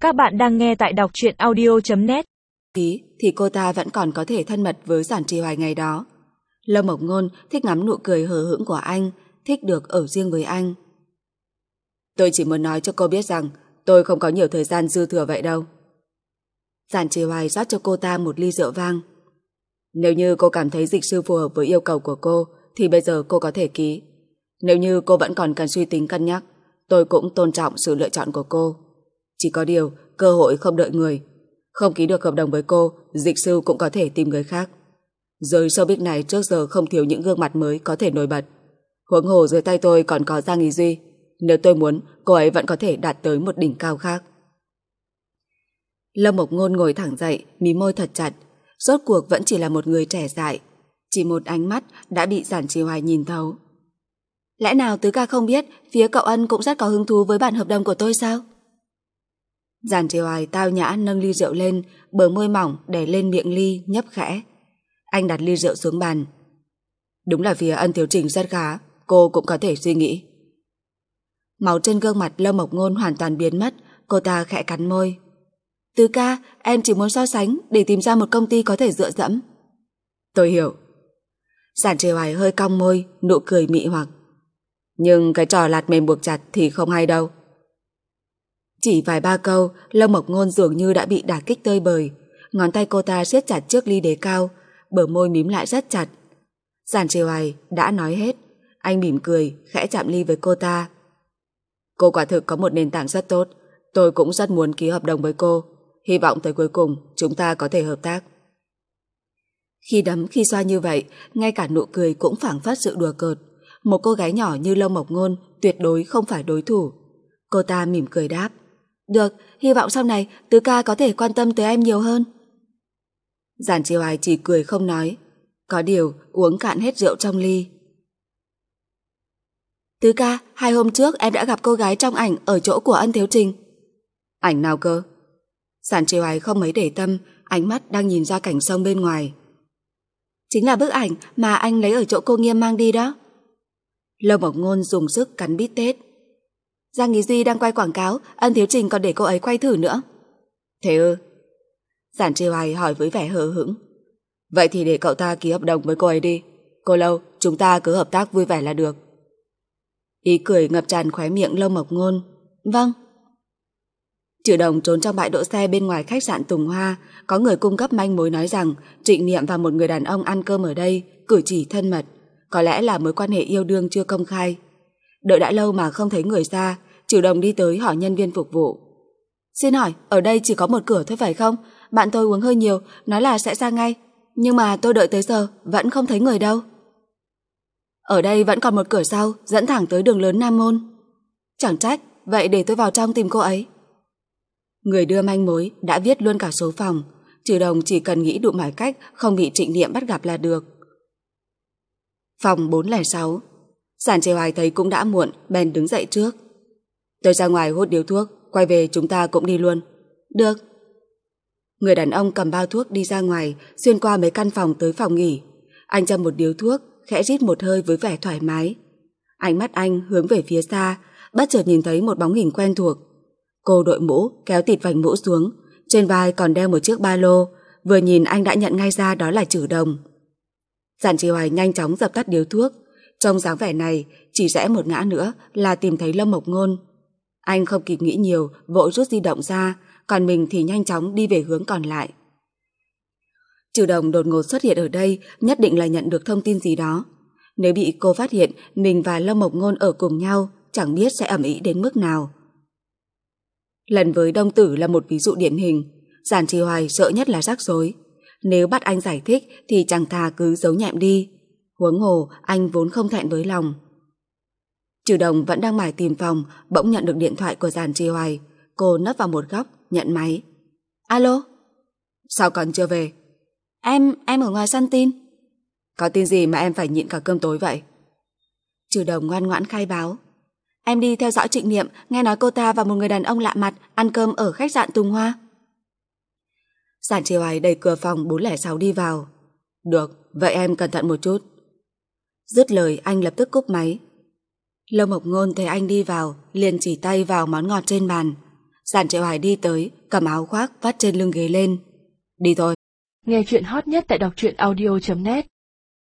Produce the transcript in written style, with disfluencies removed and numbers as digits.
Các bạn đang nghe tại đọc truyện audio.net. Thì cô ta vẫn còn có thể thân mật với Giản Trì Hoài ngày đó. Lâm Mộc Ngôn thích ngắm nụ cười hờ hững của anh, thích được ở riêng với anh. Tôi chỉ muốn nói cho cô biết rằng tôi không có nhiều thời gian dư thừa vậy đâu. Giản Trì Hoài rót cho cô ta một ly rượu vang. Nếu như cô cảm thấy dịch sư phù hợp với yêu cầu của cô thì bây giờ cô có thể ký. Nếu như cô vẫn còn cần suy tính cân nhắc, tôi cũng tôn trọng sự lựa chọn của cô. Chỉ có điều, cơ hội không đợi người. Không ký được hợp đồng với cô, dịch sư cũng có thể tìm người khác. Giới showbiz này trước giờ không thiếu những gương mặt mới có thể nổi bật. Huống hồ dưới tay tôi còn có Giang Ý Duy. Nếu tôi muốn, cô ấy vẫn có thể đạt tới một đỉnh cao khác. Lâm Mộc Ngôn ngồi thẳng dậy, mí môi thật chặt. Rốt cuộc vẫn chỉ là một người trẻ dại. Chỉ một ánh mắt đã bị Giản Trì Hoài nhìn thấu. Lẽ nào Tứ ca không biết phía cậu Ân cũng rất có hứng thú với bản hợp đồng của tôi sao? Giản Trì Hoài tao nhã nâng ly rượu lên, bờ môi mỏng đè lên miệng ly nhấp khẽ. Anh đặt ly rượu xuống bàn. Đúng là phía Ân Thiếu Trình rất khá, cô cũng có thể suy nghĩ. Máu trên gương mặt Lâm Mộc Ngôn hoàn toàn biến mất, cô ta khẽ cắn môi. Tứ ca, em chỉ muốn so sánh để tìm ra một công ty có thể dựa dẫm. Tôi hiểu. Giản Trì Hoài hơi cong môi, nụ cười mị hoặc. Nhưng cái trò lạt mềm buộc chặt thì không hay đâu. Chỉ vài ba câu, Lâm Mộc Ngôn dường như đã bị đả kích tơi bời. Ngón tay cô ta siết chặt chiếc ly đế cao, bờ môi mím lại rất chặt. Giản Trì Hoài đã nói hết. Anh mỉm cười, khẽ chạm ly với cô ta. Cô quả thực có một nền tảng rất tốt. Tôi cũng rất muốn ký hợp đồng với cô. Hy vọng tới cuối cùng chúng ta có thể hợp tác. Khi đấm khi xoa như vậy, ngay cả nụ cười cũng phảng phất sự đùa cợt. Một cô gái nhỏ như Lâm Mộc Ngôn tuyệt đối không phải đối thủ. Cô ta mỉm cười đáp. Được, hy vọng sau này Tứ ca có thể quan tâm tới em nhiều hơn. Giản Trì Hoài chỉ cười không nói. Có điều uống cạn hết rượu trong ly. Tứ ca, 2 hôm trước em đã gặp cô gái trong ảnh ở chỗ của Ân Thiếu Trình. Ảnh nào cơ? Giản Trì Hoài không mấy để tâm, ánh mắt đang nhìn ra cảnh sông bên ngoài. Chính là bức ảnh mà anh lấy ở chỗ cô Nghiêm mang đi đó. Lâm Mộc Ngôn dùng sức cắn bít tết. Giang Ý Duy đang quay quảng cáo, Ân Thiếu Trình còn để cô ấy quay thử nữa. Thế ư? Giản Trì Hoài hỏi với vẻ hờ hững. Vậy thì để cậu ta ký hợp đồng với cô ấy đi. Cô Lâu, chúng ta cứ hợp tác vui vẻ là được. Ý cười ngập tràn khóe miệng Lâm Mộc Ngôn. Vâng. Trừ Đồng trốn trong bãi đỗ xe bên ngoài khách sạn Tùng Hoa. Có người cung cấp manh mối nói rằng Trịnh Niệm và một người đàn ông ăn cơm ở đây, cử chỉ thân mật. Có lẽ là mối quan hệ yêu đương chưa công khai. Đợi đã lâu mà không thấy người ra, Trừ Đồng đi tới hỏi nhân viên phục vụ. Xin hỏi, ở đây chỉ có một cửa thôi phải không? Bạn tôi uống hơi nhiều, nói là sẽ ra ngay. Nhưng mà tôi đợi tới giờ, vẫn không thấy người đâu. Ở đây vẫn còn một cửa sau, dẫn thẳng tới đường lớn Nam Môn. Chẳng trách, vậy để tôi vào trong tìm cô ấy. Người đưa manh mối đã viết luôn cả số phòng. Trừ Đồng chỉ cần nghĩ đủ mọi cách không bị Trịnh Niệm bắt gặp là được. Phòng 406. Giản Trì Hoài thấy cũng đã muộn, bèn đứng dậy trước. Tôi ra ngoài hút điếu thuốc, quay về chúng ta cũng đi luôn. Được. Người đàn ông cầm bao thuốc đi ra ngoài, xuyên qua mấy căn phòng tới phòng nghỉ. Anh châm một điếu thuốc, khẽ rít một hơi với vẻ thoải mái. Ánh mắt anh hướng về phía xa, bất chợt nhìn thấy một bóng hình quen thuộc. Cô đội mũ, kéo tịt vành mũ xuống, trên vai còn đeo một chiếc ba lô. Vừa nhìn anh đã nhận ngay ra đó là Trừ Đồng. Giản Trì Hoài nhanh chóng dập tắt điếu thuốc. Trong dáng vẻ này, chỉ rẽ một ngã nữa là tìm thấy Lâm Mộc Ngôn. Anh không kịp nghĩ nhiều, vội rút di động ra, còn mình thì nhanh chóng đi về hướng còn lại. Trừ Đồng đột ngột xuất hiện ở đây, nhất định là nhận được thông tin gì đó. Nếu bị cô phát hiện mình và Lâm Mộc Ngôn ở cùng nhau, chẳng biết sẽ ầm ĩ đến mức nào. Lần với Đông Tử là một ví dụ điển hình. Giản Trì Hoài sợ nhất là rắc rối. Nếu bắt anh giải thích thì chẳng thà cứ giấu nhẹm đi. Huống hồ anh vốn không thẹn với lòng. Trừ Đồng vẫn đang mải tìm phòng, bỗng nhận được điện thoại của Giản Trì Hoài. Cô nấp vào một góc, nhận máy. Alo? Sao còn chưa về? Em ở ngoài săn tin. Có tin gì mà em phải nhịn cả cơm tối vậy? Trừ Đồng ngoan ngoãn khai báo. Em đi theo dõi Trịnh Niệm, nghe nói cô ta và một người đàn ông lạ mặt ăn cơm ở khách sạn Tùng Hoa. Giản Trì Hoài đẩy cửa phòng 406 đi vào. Được, vậy em cẩn thận một chút. Dứt lời anh lập tức cúp máy. Lâm Mộc Ngôn thấy anh đi vào, liền chỉ tay vào món ngọt trên bàn. Giản Triệu Hải đi tới, cầm áo khoác vắt trên lưng ghế lên. Đi thôi. Nghe chuyện hot nhất tại đọc truyện audio.net